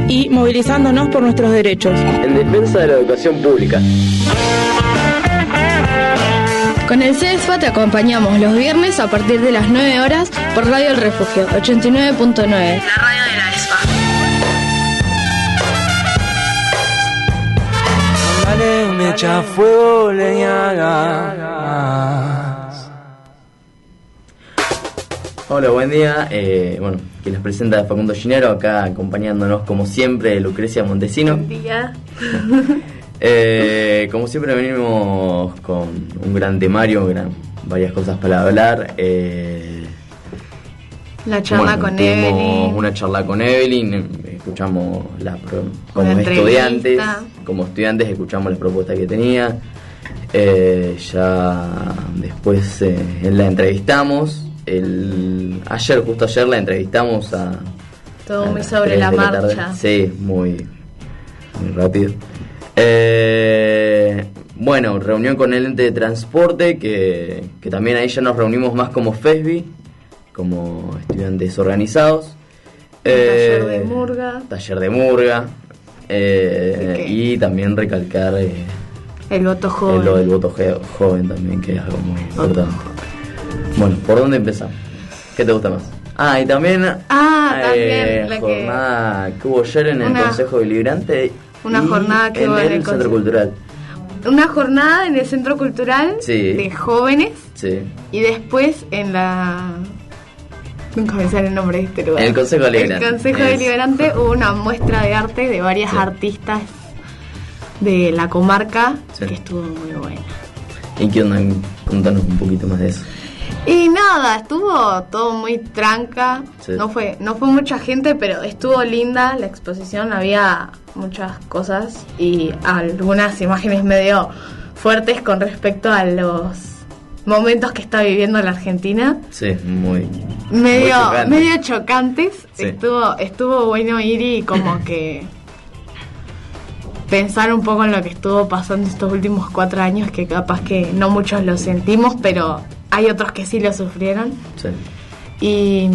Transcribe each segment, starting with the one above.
y movilizándonos por nuestros derechos. En defensa de la educación pública. Con el CESFA te acompañamos los viernes a partir de las 9 horas por Radio El Refugio 89.9, la radio de la ESFA. Dale, me echa fuego, leña, gas. Hola, buen día. Bueno, quien les presenta es Facundo Ginero, acá acompañándonos como siempre Lucrecia Montesino. Buen día. Como siempre venimos con un gran temario, varias cosas para hablar. La charla con Evelyn. Una charla con Evelyn, escuchamos como estudiantes escuchamos las propuestas que tenía. Ya después la entrevistamos. Justo ayer la entrevistamos todo muy sobre la marcha. Sí, muy rápido. Bueno, reunión con el ente de transporte, que también ahí ya nos reunimos más como FESBI, como estudiantes organizados. Taller de murga. Y también recalcar el voto joven. El voto joven también, que es algo muy importante. Bueno, ¿por dónde empezamos? ¿Qué te gusta más? Y también también la jornada que hubo ayer en el Consejo Deliberante. Una jornada que hubo en el Centro Cultural. Una jornada en el Centro Cultural de jóvenes. Sí. Y después en la... Nunca me sale el nombre de este lugar. En el Consejo Deliberante. En el Consejo Deliberante hubo una muestra de arte de varias artistas de la comarca que estuvo muy buena. ¿Y qué onda? Contanos un poquito más de eso. Y nada, estuvo todo muy tranca. Sí. No fue mucha gente, pero estuvo linda la exposición. Había muchas cosas y algunas imágenes medio fuertes con respecto a los momentos que está viviendo la Argentina. Sí, medio chocantes. Sí. Estuvo bueno ir y como que pensar un poco en lo que estuvo pasando estos últimos 4 años, que capaz que no muchos lo sentimos, pero hay otros que sí lo sufrieron. Sí. Y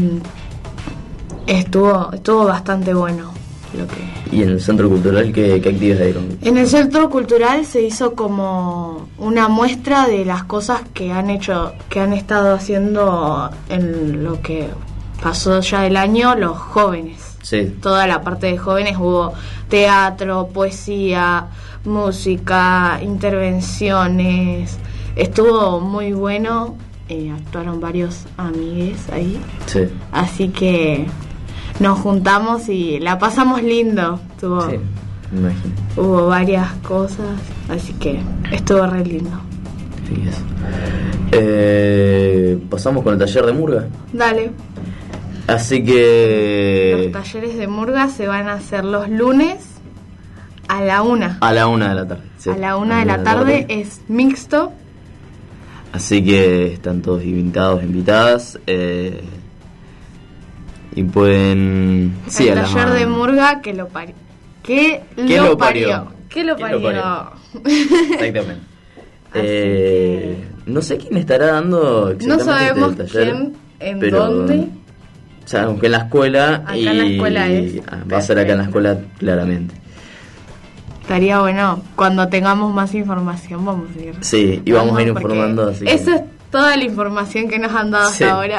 estuvo bastante bueno lo que... ¿Y en el Centro Cultural qué actividades dieron? En el Centro Cultural se hizo como una muestra de las cosas que han estado haciendo en lo que pasó ya el año los jóvenes. Sí. Toda la parte de jóvenes, hubo teatro, poesía, música, intervenciones. Estuvo muy bueno, actuaron varios amigues ahí. Sí. Así que nos juntamos y la pasamos lindo. Sí, me imagino. Hubo varias cosas, así que estuvo re lindo. Sí, eso. Pasamos con el taller de murga. Dale. Así que... Los talleres de murga se van a hacer los lunes a la 1. A la 1 de la tarde. Sí. A la 1 de la tarde es mixto. Así que están todos invitadas. Y pueden... Sí, el taller de murga que lo parió. ¿Qué lo parió? Exactamente. No sé quién estará dando exactamente. No sabemos el taller, quién, en pero, dónde. Sabemos que en la escuela. Acá en la escuela es. Va a ser acá en la escuela, claramente. Estaría bueno, cuando tengamos más información vamos a ir. Sí, y vamos a ir informando. Así eso es toda la información que nos han dado hasta ahora.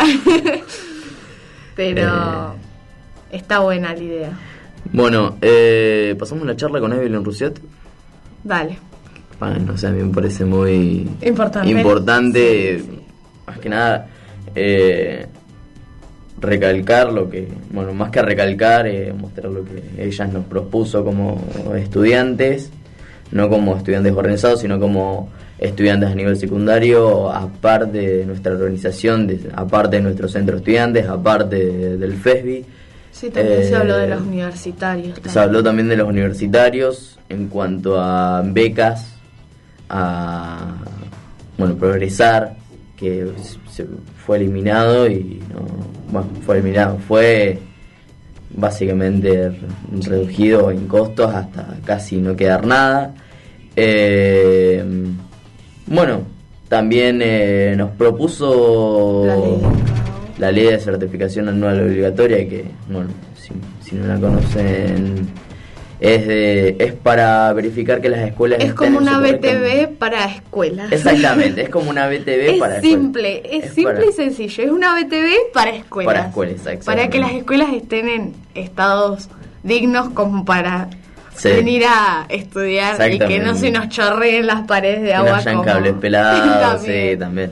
Pero está buena la idea. Bueno, pasamos la charla con Evelyn Rousset. Dale. Bueno, o sea, a mí me parece muy importante. Sí. Más que nada recalcar más que recalcar, mostrar lo que ellas nos propuso como estudiantes, no como estudiantes organizados, sino como estudiantes a nivel secundario, aparte de nuestra organización, aparte de nuestro centro de estudiantes, aparte del FESBI. Sí, también se habló de los universitarios. Se habló también de los universitarios en cuanto a becas, a progresar, que fue eliminado fue básicamente reducido en costos hasta casi no quedar nada. También nos propuso la ley de certificación anual obligatoria, que, bueno, si no la conocen, es para verificar que las escuelas es estén como en su una correcta... BTV para escuelas. Exactamente, es como una BTV para simple, escuelas. es simple y sencillo. Es una BTV para escuelas. Para escuelas, exactamente. Para que las escuelas estén en estados dignos como para Sí. venir a estudiar y que no se nos chorreen las paredes de agua. Que no hayan como... cables pelados, también. sí, también.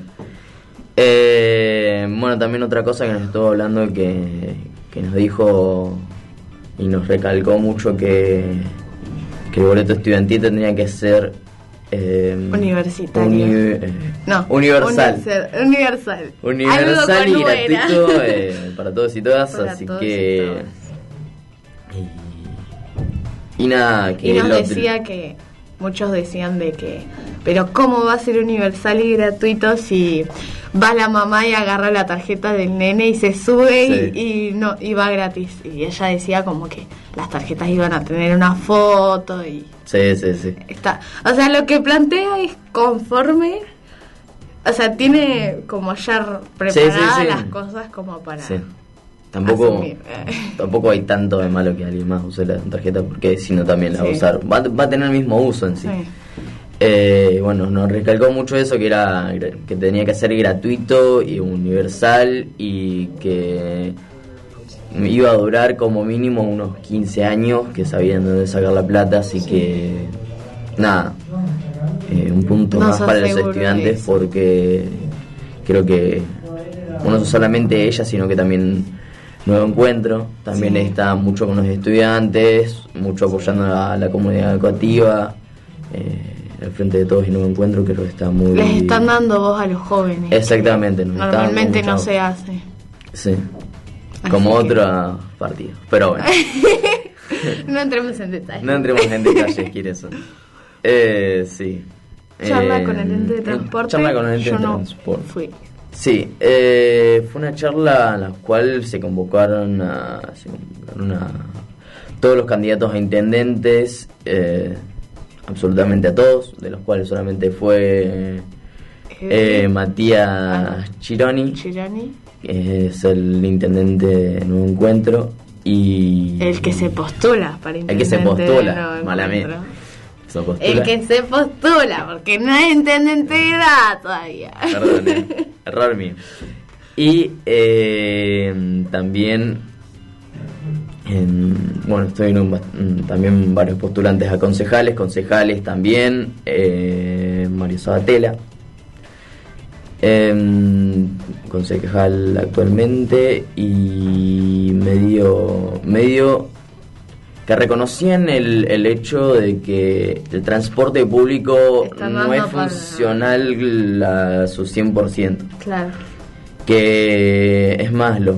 Bueno, también otra cosa que nos estuvo hablando que nos dijo y nos recalcó mucho que el boleto estudiantil tendría que ser universitario. No, universal. Universal. Universal y gratuito para todos y todas, Para así todos que... y todas. Y nada, que y nos decía que muchos decían de que, pero ¿cómo va a ser universal y gratuito si va la mamá y agarra la tarjeta del nene y se sube Sí. y va gratis? Y ella decía como que las tarjetas iban a tener una foto y Sí. está, o sea, lo que plantea es conforme, o sea, tiene como ya preparadas Sí. las cosas como para Sí. Tampoco asumir. hay tanto de malo que alguien más use la tarjeta, porque si no también la va a Sí. usar. Va a tener el mismo uso en sí. Sí. Bueno, nos recalcó mucho eso, que tenía que ser gratuito y universal y que iba a durar como mínimo unos 15 años, que sabían dónde sacar la plata, así que nada, un punto Nos más para los aseguro estudiantes, eso. porque creo que no solamente ella, sino que también Nuevo Encuentro también Sí. está mucho con los estudiantes, mucho apoyando a la comunidad educativa, al frente de todos y Nuevo Encuentro creo que está muy... Les están dando voz a los jóvenes. Exactamente, nos está dando Normalmente mucha no voz. se hace. Sí, Así como que- otro partido, pero bueno, No entremos en detalle. no entremos en detalles, quiere eso. Sí. Charla con el ente de transporte. Charla con el ente yo de no transporte. fui. Sí, fue una charla en la cual se convocaron a todos los candidatos a intendentes, absolutamente a todos, de los cuales solamente fue Matías Chironi, Chironi. que es el intendente de Nuevo Encuentro, y El que se postula para el que se intendente de postula, Nuevo mala mía. Encuentro. Se postula. El que se postula, porque no es intendente de edad todavía. Perdón, error mío. Y también, bueno, estoy en también varios postulantes a concejales también, Mario Sabatella, concejal actualmente, y medio que reconocían el hecho de que el transporte público Están no dando es para- funcional a su 100%. Claro. Que es más, ellos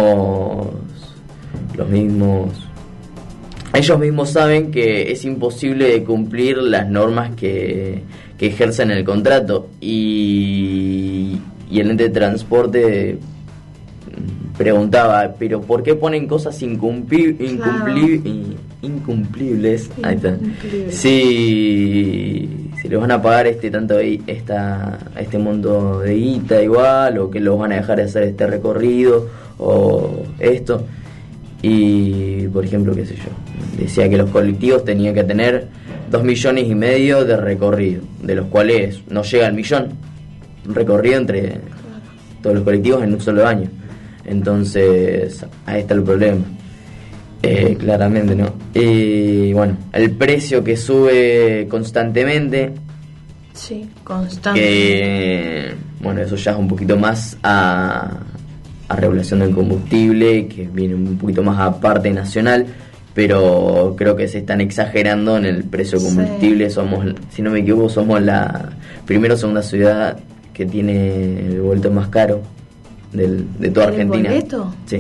mismos saben que es imposible de cumplir las normas que ejercen el contrato, y el ente de transporte preguntaba, pero ¿por qué ponen cosas incumplibles? Ahí está. Incumplibles. Si les van a pagar este monto de guita igual, o que los van a dejar de hacer este recorrido o esto. Y por ejemplo, qué sé yo, decía que los colectivos tenían que tener 2,5 millones de recorrido, de los cuales no llega al millón recorrido entre todos los colectivos en un solo año. Entonces ahí está el problema, claramente, ¿no? Y bueno, el precio que sube constantemente, Sí, constante. que bueno, eso ya es un poquito más a regulación del combustible, que viene un poquito más a parte nacional, pero creo que se están exagerando en el precio del combustible. Sí. Somos, si no me equivoco, somos la primera o segunda ciudad que tiene el boleto más caro de toda ¿El Argentina. boleto? Sí.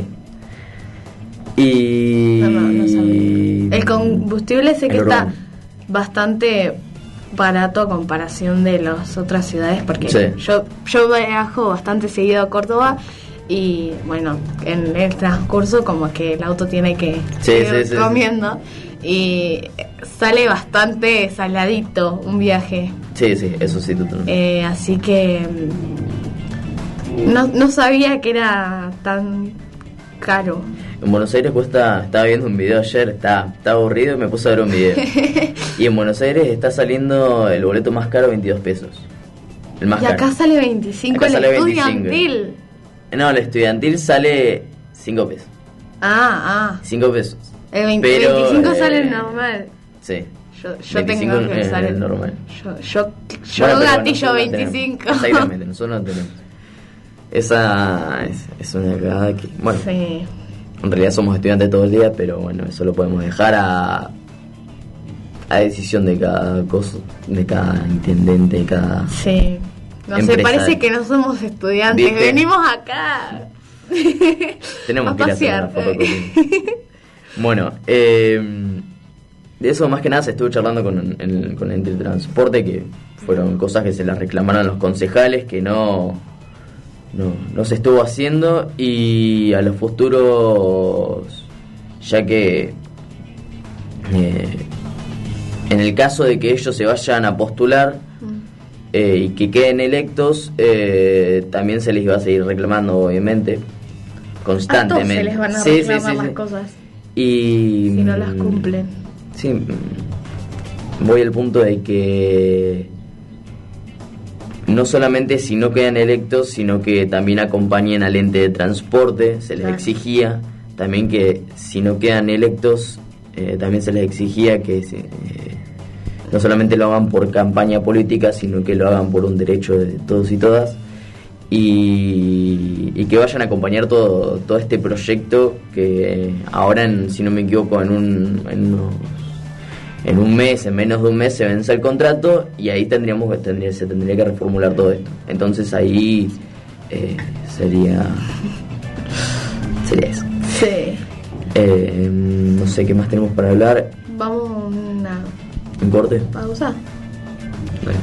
Y No sabía. El combustible sé que el está urbano. bastante barato a comparación de las otras ciudades, porque Sí. yo viajo bastante seguido a Córdoba y bueno, en el transcurso como que el auto tiene que Sí, ir sí, comiendo y sale bastante saladito un viaje. Sí, eso sí, totalmente. Así que No sabía que era tan caro. En Buenos Aires cuesta, estaba viendo un video ayer, estaba aburrido y me puse a ver un video. Y en Buenos Aires está saliendo el boleto más caro, 22 pesos. El más y caro. acá sale 25, Acá el sale estudiantil. No, el estudiantil sale 5 pesos. 5 pesos. El 25 sale el normal. Sí. Yo tengo que usar el normal. Yo Bueno, gatillo nosotros 25. No exactamente, nosotros no tenemos. Esa es una cagada que, bueno, Sí. en realidad somos estudiantes todo el día, pero bueno, eso lo podemos dejar a decisión de cada cosa, de cada intendente, de cada... Sí. No sé, empresario. parece que no somos estudiantes. ¿Viste? Venimos acá. Tenemos a que ir a hacer una pasear. fotocopia. Bueno, de eso más que nada se estuvo charlando con el ente de transporte, que fueron cosas que se las reclamaron a los concejales, que no se estuvo haciendo, y a los futuros, ya que en el caso de que ellos se vayan a postular y que queden electos, también se les iba a seguir reclamando, obviamente, constantemente. A todos se les van a reclamar las cosas Y si no las cumplen. Sí, voy al punto de que no solamente si no quedan electos, sino que también acompañen al ente de transporte. Se les Claro. exigía también que si no quedan electos, también se les exigía que no solamente lo hagan por campaña política, sino que lo hagan por un derecho de todos y todas, y que vayan a acompañar todo este proyecto que ahora, si no me equivoco, en un mes, en menos de un mes se vence el contrato, y ahí se tendría que reformular todo esto. Entonces ahí sería eso. Sí. No sé qué más tenemos para hablar. Vamos a una ¿Un corte? pausa. Bueno.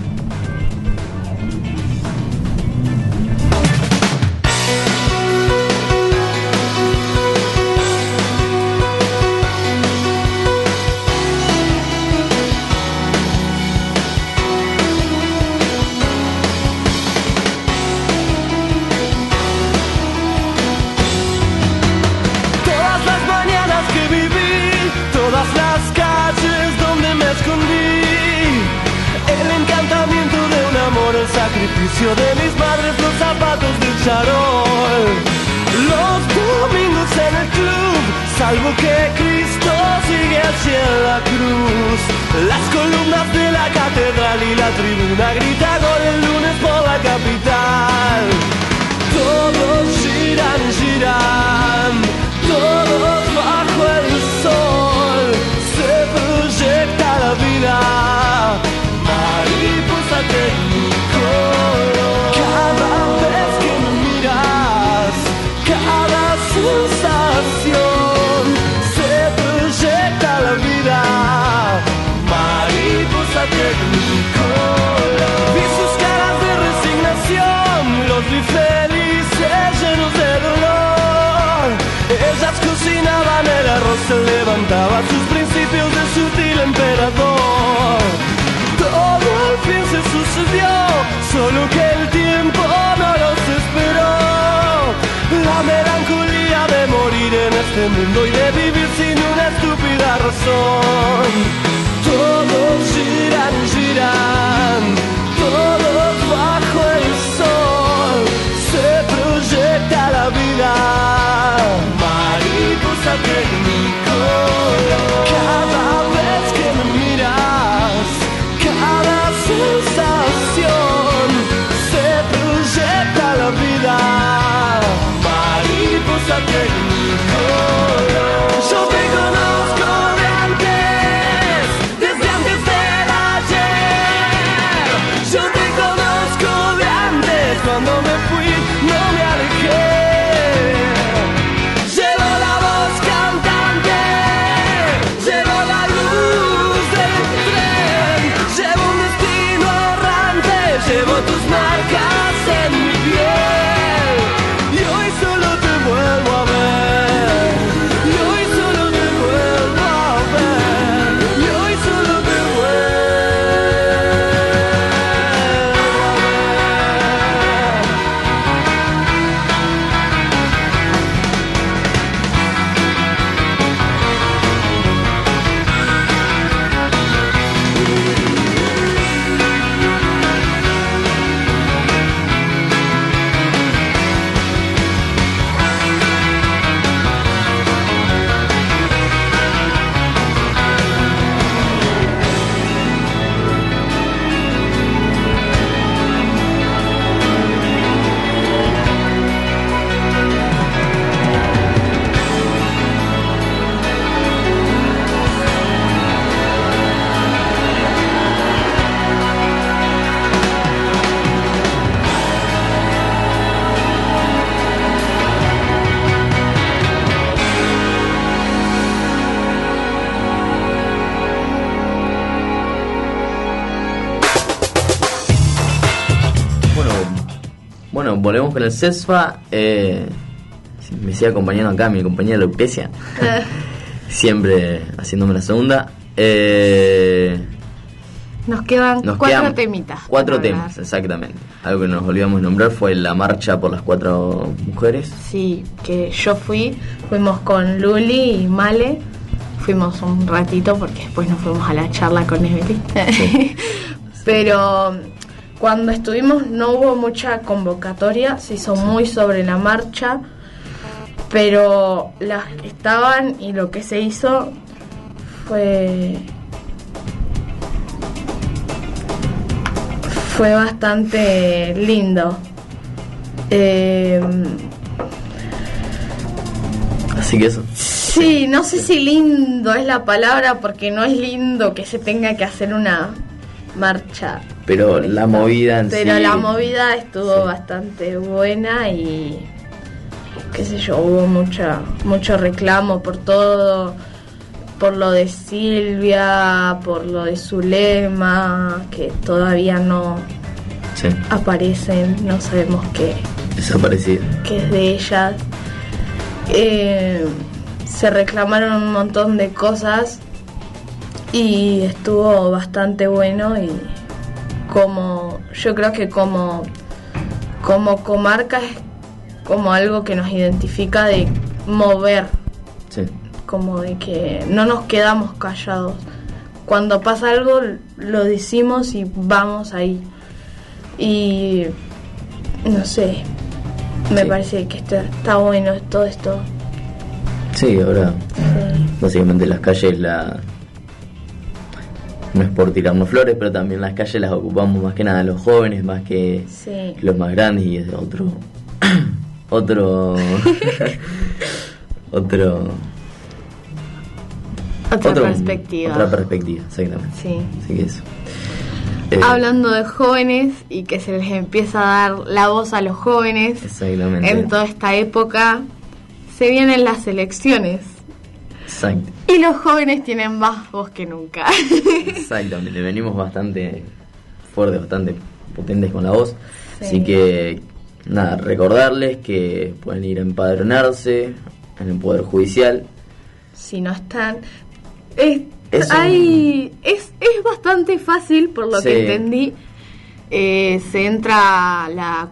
Todas las mañanas que viví, todas las calles donde me escondí, el encantamiento de un amor, el sacrificio de mis madres, los zapatos del charol, los domingos en el club, salvo que Cristo sigue allí en la cruz, las columnas de la catedral y la tribuna grita gol el lunes por la capital. Todos giran, giran, todos bajo el sol, se proyecta la vida, mariposa tecnicolor. Cada vez que me miras, cada sensación, se proyecta la vida, mariposa tecnicolor. Vi sus caras de resignación, los vi felices, llenos de dolor. Ellas cocinaban el arroz, se levantaba sus principios de sutil emperador. Todo al fin se sucedió, solo que el tiempo no los esperó. La melancolía de morir en este mundo y de vivir sin una estúpida razón. Todos giran, giran, todos bajo el sol, se proyecta la vida, mariposa tecnicolor. Cada vez que me miras, cada sensación, se proyecta la vida, mariposa tecnicolor. Yo te conozco de antes, bueno, volvemos con el CESFA. Me sigue acompañando acá mi compañera Lucrecia, siempre haciéndome la segunda. Nos quedan 4 temitas. 4 temas, exactamente. Algo que nos olvidamos nombrar fue la marcha por las 4 mujeres. Sí, que yo fuimos con Luli y Male, fuimos un ratito porque después nos fuimos a la charla con Evelyn. Sí. Pero cuando estuvimos no hubo mucha convocatoria, se hizo muy sobre la marcha, pero las que estaban y lo que se hizo fue bastante lindo. Así que eso. Sí, no sé si lindo es la palabra, porque no es lindo que se tenga que hacer una marcha. Pero la movida en sí. Pero la movida estuvo bastante buena y qué sé yo, hubo mucho reclamo por todo, por lo de Silvia, por lo de Zulema, que todavía no aparecen, no sabemos qué. Desaparecida. Que es de ellas. Se reclamaron un montón de cosas y estuvo bastante bueno, y yo creo que como comarca es como algo que nos identifica de mover. Sí. Como de que no nos quedamos callados. Cuando pasa algo lo decimos y vamos ahí. Y no sé, me parece que está bueno todo esto. Sí, ahora básicamente las calles no es por tirarnos flores, pero también las calles las ocupamos más que nada los jóvenes, más que los más grandes, y es otro Otra perspectiva. Otra perspectiva, exactamente. Sí. Así que eso. Hablando de jóvenes y que se les empieza a dar la voz a los jóvenes. Exactamente. En toda esta época se vienen las elecciones. Exacto. Y los jóvenes tienen más voz que nunca. Exactamente. Venimos bastante fuertes, bastante potentes con la voz. Sí. Así que, nada, recordarles que pueden ir a empadronarse en el Poder Judicial. Si no están... Es bastante fácil, por lo que entendí. Se entra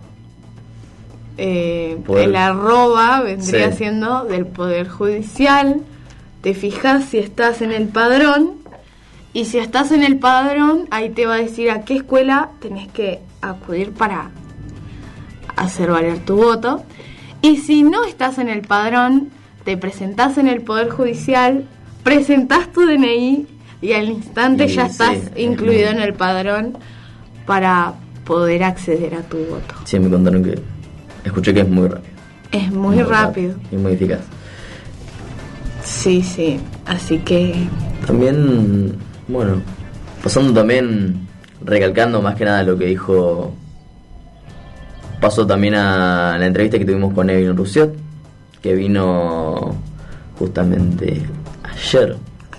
el arroba, vendría siendo del Poder Judicial. Te fijas si estás en el padrón, y si estás en el padrón, ahí te va a decir a qué escuela tenés que acudir para hacer valer tu voto. Y si no estás en el padrón, te presentás en el Poder Judicial, presentás tu DNI y al instante ya estás incluido en el padrón para poder acceder a tu voto. Sí, me contaron que... Escuché que es muy rápido. Es muy rápido. Y muy eficaz. Sí, así que... También, bueno, pasando también, recalcando más que nada lo que dijo... Pasó también a la entrevista que tuvimos con Evelyn Roussiot, que vino justamente ayer.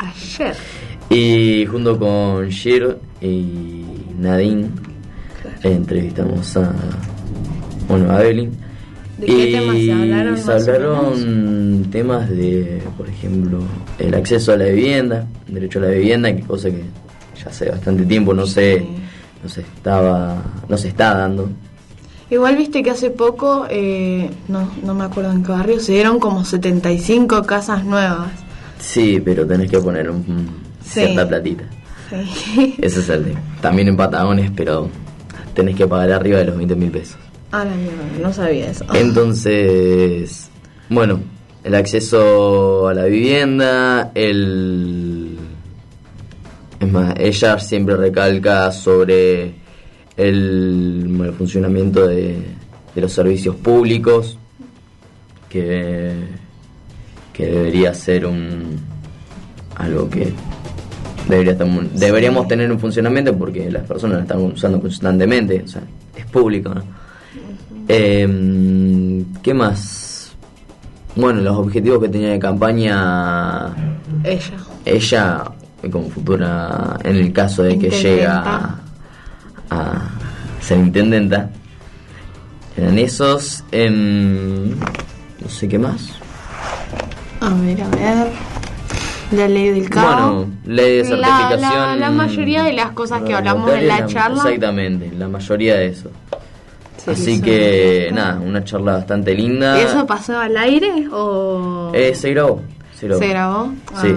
Y junto con Shir y Nadine entrevistamos a Evelyn. ¿De qué temas se hablaron? Se hablaron temas de, por ejemplo, el acceso a la vivienda, el derecho a la vivienda, que cosa que ya hace bastante tiempo no se está dando. Igual viste que hace poco, no me acuerdo en qué barrio, se dieron como 75 casas nuevas. Sí, pero tenés que poner cierta platita. Sí. Ese es el tema. También en Patagones, pero tenés que pagar arriba de los 20.000 pesos. Ah, no sabía eso. Entonces, bueno, el acceso a la vivienda, es más, ella siempre recalca sobre el funcionamiento de los servicios públicos, que debería ser algo que deberíamos tener un funcionamiento, porque las personas la están usando constantemente, o sea, es público, ¿no? ¿Qué más? Bueno, los objetivos que tenía de campaña ella como futura, en el caso de que llega a ser intendenta, Quedan esos. No sé qué más. A ver. La ley del caos. Bueno, ley de certificación. La mayoría de las cosas que hablamos en la charla. Exactamente, la mayoría de eso. Sí, así que, nada, una charla bastante linda. ¿Y eso pasó al aire o...? Se grabó. ¿Se grabó? Sí.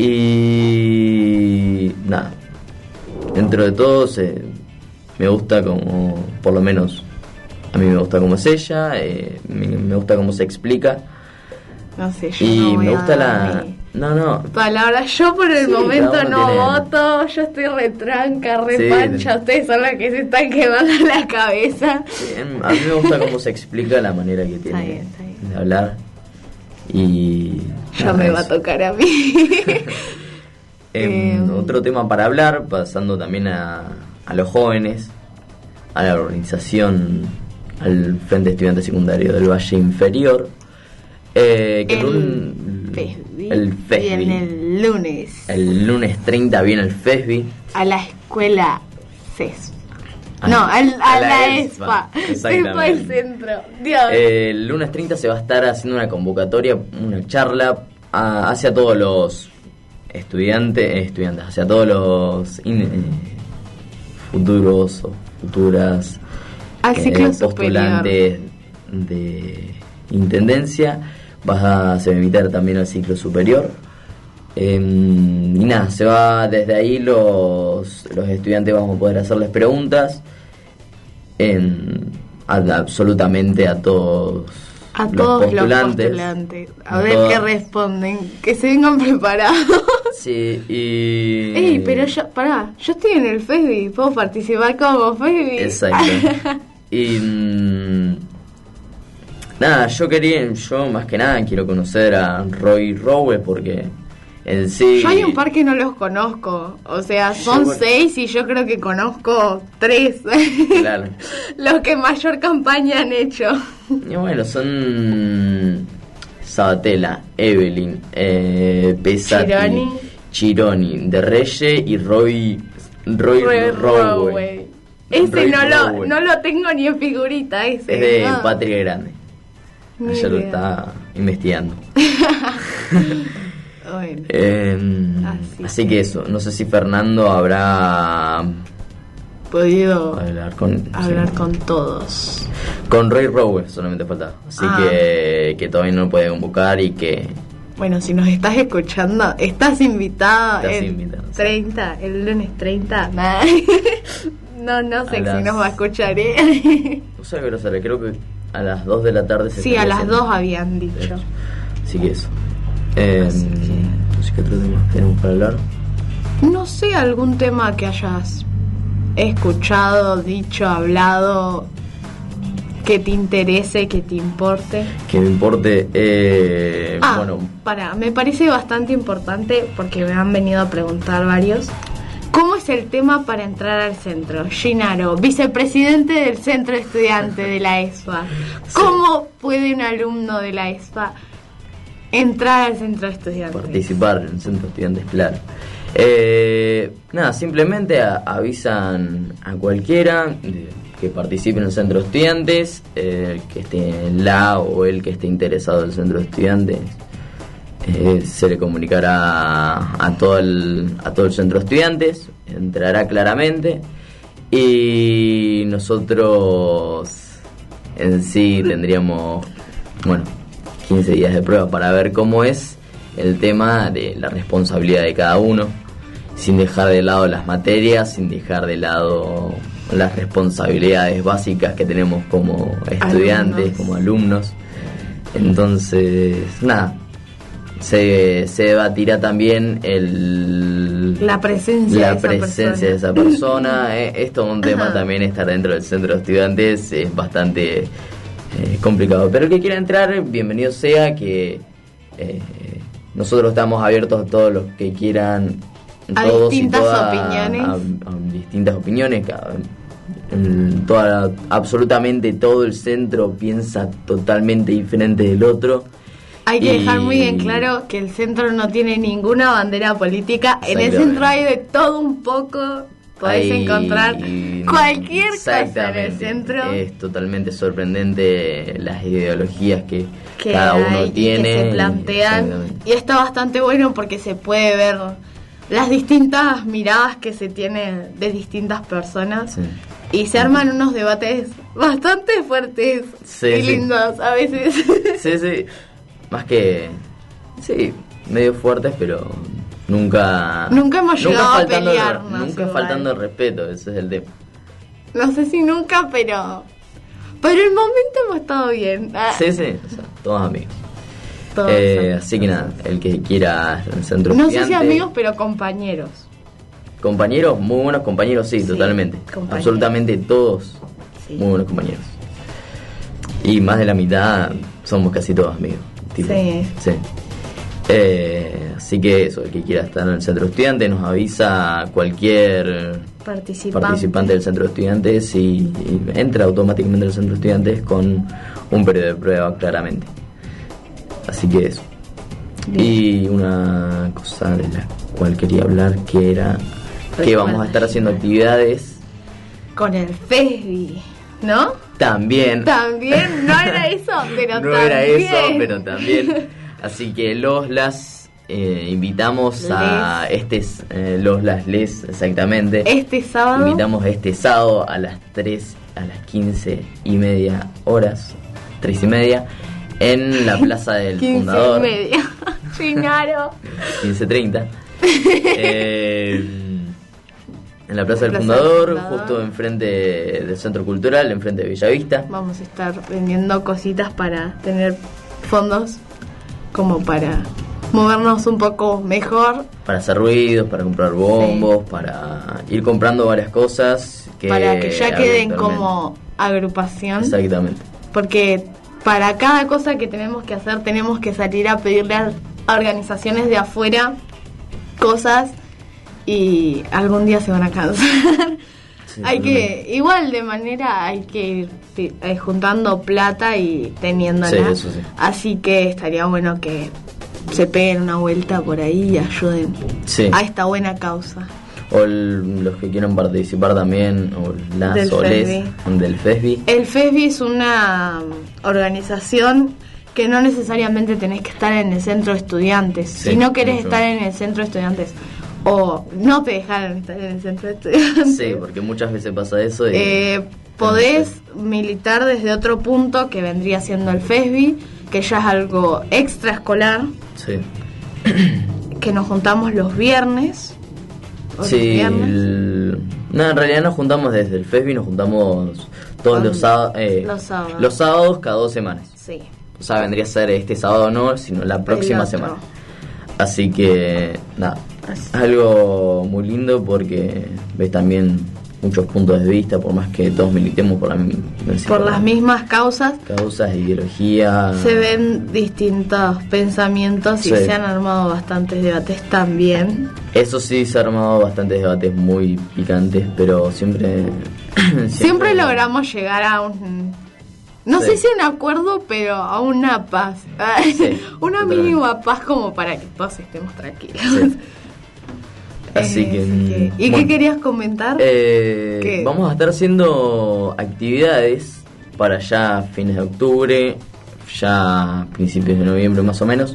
Y... nada. Dentro de todo, me gusta como... por lo menos, a mí me gusta cómo es ella. Me gusta cómo se explica. No sé, yo y no voy me gusta a la... dar No. palabras. Yo por el momento cada uno no tiene... voto. Yo estoy retranca, Sí. repancha. Ustedes son las que se están quemando la cabeza. Sí, a mí me gusta cómo se explica la manera que tiene Está bien. de hablar. Y... Ya nada, me eso. va a tocar a mí. Otro tema para hablar, pasando también a los jóvenes, a la organización, al Frente Estudiante Secundario del Valle Inferior. El FESBI. Viene el lunes. El lunes 30 viene el FESBI. A la escuela CESPA. A la ESPA. Exactamente. ESPA el centro. Dios. El lunes 30 se va a estar haciendo una convocatoria, una charla hacia todos los estudiantes, hacia todos los futuros o futuras Al ciclo postulantes de intendencia. Se va a invitar también al ciclo superior. Y nada, se va desde ahí los estudiantes vamos a poder hacerles preguntas absolutamente a todos los postulantes. A ver qué responden, que se vengan preparados. Sí, y... Ey, pero yo estoy en el FESBI, ¿puedo participar como FESBI? Exacto. Y... nada, yo más que nada quiero conocer a Roy Rowell porque en sí... Yo hay un par que no los conozco, o sea, son 6 y yo creo que conozco 3. Claro. Los que mayor campaña han hecho. Y bueno, son Sabatella, Evelyn, Pesati, Chironi, De Reye y Roy Rowell. Ese Roy Rowell. no lo tengo ni en figurita, ese. Es de no. Patria Grande. Ni Ella lo idea. está investigando. Bueno, Así que eso, no sé si Fernando habrá podido hablar con todos. Con Roy Rowell solamente falta. Así que todavía no puede convocar y que... Bueno, si nos estás escuchando, estás invitado Estás el invitado, sí. 30, el lunes 30. Nah. No sé si nos va a escuchar, No sé a qué hora sale, creo que a las 2 de la tarde se Sí, a estaría las haciendo. 2 habían dicho. Así que eso. No sé qué otro tema tenemos para hablar. No sé, algún tema que hayas escuchado, dicho, hablado, que te interese, que te importe. Que me importe. Bueno, me parece bastante importante porque me han venido a preguntar varios. ¿Cómo es el tema para entrar al centro? Ginaro, vicepresidente del centro estudiante de la ESPA. ¿Cómo puede un alumno de la ESPA entrar al centro de estudiantes? participar en el centro de estudiantes, claro. Nada, simplemente avisan a cualquiera que participe en el centro de estudiantes, que esté en la o el que esté interesado en el centro de estudiantes. Se le comunicará a todo el centro de estudiantes, entrará claramente y nosotros en sí tendríamos 15 días de prueba para ver cómo es el tema de la responsabilidad de cada uno, sin dejar de lado las materias, sin dejar de lado las responsabilidades básicas que tenemos como estudiantes, como alumnos. Entonces, nada, se debatirá también la presencia de esa persona. Esto es un tema también, estar dentro del centro de estudiantes es bastante complicado, pero el que quiera entrar, bienvenido sea, que nosotros estamos abiertos a todos los que quieran, a todos distintas y todas, opiniones. a distintas opiniones. Absolutamente todo el centro piensa totalmente diferente del otro. Hay que dejar muy bien claro que el centro no tiene ninguna bandera política. En el centro hay de todo un poco. podés encontrar cualquier cosa en el exactamente. centro. Es totalmente sorprendente las ideologías que Que cada uno hay y tiene. que se plantean. Exactamente. Y está bastante bueno porque se puede ver las distintas miradas que se tienen de distintas personas. Sí. Y se arman unos debates bastante fuertes Sí, y sí. lindos a veces. Sí. Más que... Sí, medio fuertes, pero nunca... Nunca hemos llegado a faltando pelearnos, Nunca igual. faltando el respeto, ese es el tema. No sé si nunca, pero el momento hemos estado bien. Sí, o sea, todos amigos. Todos amigos. Así que nada, el que quiera estar en el centro No sé estudiante, si amigos, pero compañeros. compañeros, muy buenos compañeros, sí, Sí, totalmente. compañeros. Absolutamente todos, Sí. muy buenos compañeros. Y más de la mitad somos casi todos amigos. Sí. Así que eso, el que quiera estar en el centro estudiante nos avisa cualquier participante del centro de estudiantes y entra automáticamente al centro de estudiantes con un periodo de prueba claramente. Así que eso. Bien. Y una cosa de la cual quería hablar, que era que vamos a estar haciendo actividades Con el FESBI, ¿no? también. También, no era eso, pero No también. era eso, pero también. Así que las invitamos a les exactamente. Este sábado. Invitamos este sábado a las 15:30 horas, 3:30, en la plaza del 15:30. Fundador. Chinaro. 15:30. En la plaza del Fundador, justo enfrente del Centro Cultural, enfrente de Bellavista. Vamos a estar vendiendo cositas para tener fondos, como para movernos un poco mejor, Para hacer ruidos, para comprar bombos, para ir comprando varias cosas. para que ya queden eventualmente- como agrupación. Exactamente. Porque para cada cosa que tenemos que hacer tenemos que salir a pedirle a organizaciones de afuera cosas y algún día se van a cansar. Sí, Hay que, igual de manera hay que ir juntando plata y teniéndola. Sí, eso sí. Así que estaría bueno que se peguen una vuelta por ahí y ayuden Sí. a esta buena causa. O los que quieran participar también, o las Del OLES FESBI. del FESBI. El FESBI es una organización que no necesariamente tenés que estar en el centro de estudiantes. Sí, Si no querés mucho. estar en el centro de estudiantes o no te dejaron estar en el centro de estudiantes, Sí, porque muchas veces pasa eso. podés militar desde otro punto que vendría siendo el FESBI, que ya es algo extraescolar, Sí. que nos juntamos los viernes. ¿O Sí, los viernes? no, en realidad nos juntamos desde el FESBI, nos juntamos todos los sábados. Los sábados cada 2 semanas. Sí. O sea, vendría a ser este sábado no, sino la próxima otro. semana. Así que, nada, Así. algo muy lindo porque ves también muchos puntos de vista, por más que todos militemos por Por las mismas causas. causas, ideología. Se ven distintos pensamientos y Sí. se han armado bastantes debates también. Eso sí, se han armado bastantes debates muy picantes, pero siempre... Siempre logramos llegar a un... No Sí. sé si un acuerdo, pero a una paz. Sí, una totalmente. mínima paz como para que todos estemos tranquilos. Sí. Así que... ¿Y qué querías comentar? ¿Qué? Vamos a estar haciendo actividades para ya fines de octubre, ya principios de noviembre más o menos,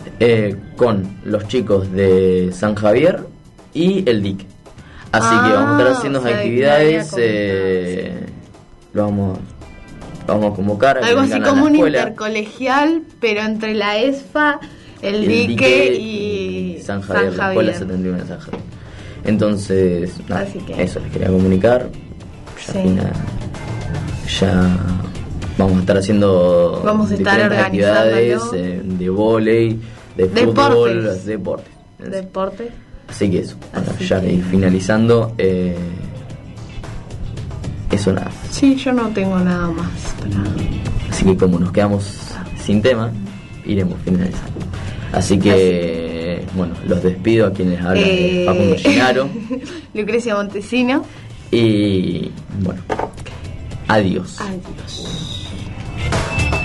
con los chicos de San Javier y el DIC. Así que vamos a estar haciendo o sea, actividades, que lo vamos a convocar. a que Algo así vengan a como la un escuela. intercolegial, pero entre la ESFA, el Dique y San Javier, la escuela 71 de San Javier. Entonces, nada, Así que- eso les quería comunicar. Ya, Sí. ya vamos a estar haciendo Vamos a estar diferentes actividades organizándolo. de vóley, de Deportes. fútbol, deportes. Deporte. Así que eso, para Así ya que- ir finalizando, eso nada. Sí, yo no tengo nada más para... Así que como nos quedamos sin tema, iremos finalizando. Así que, bueno, los despido a quienes hablan de Facundo Gennaro. Lucrecia Montesino. Y, bueno, adiós. Adiós.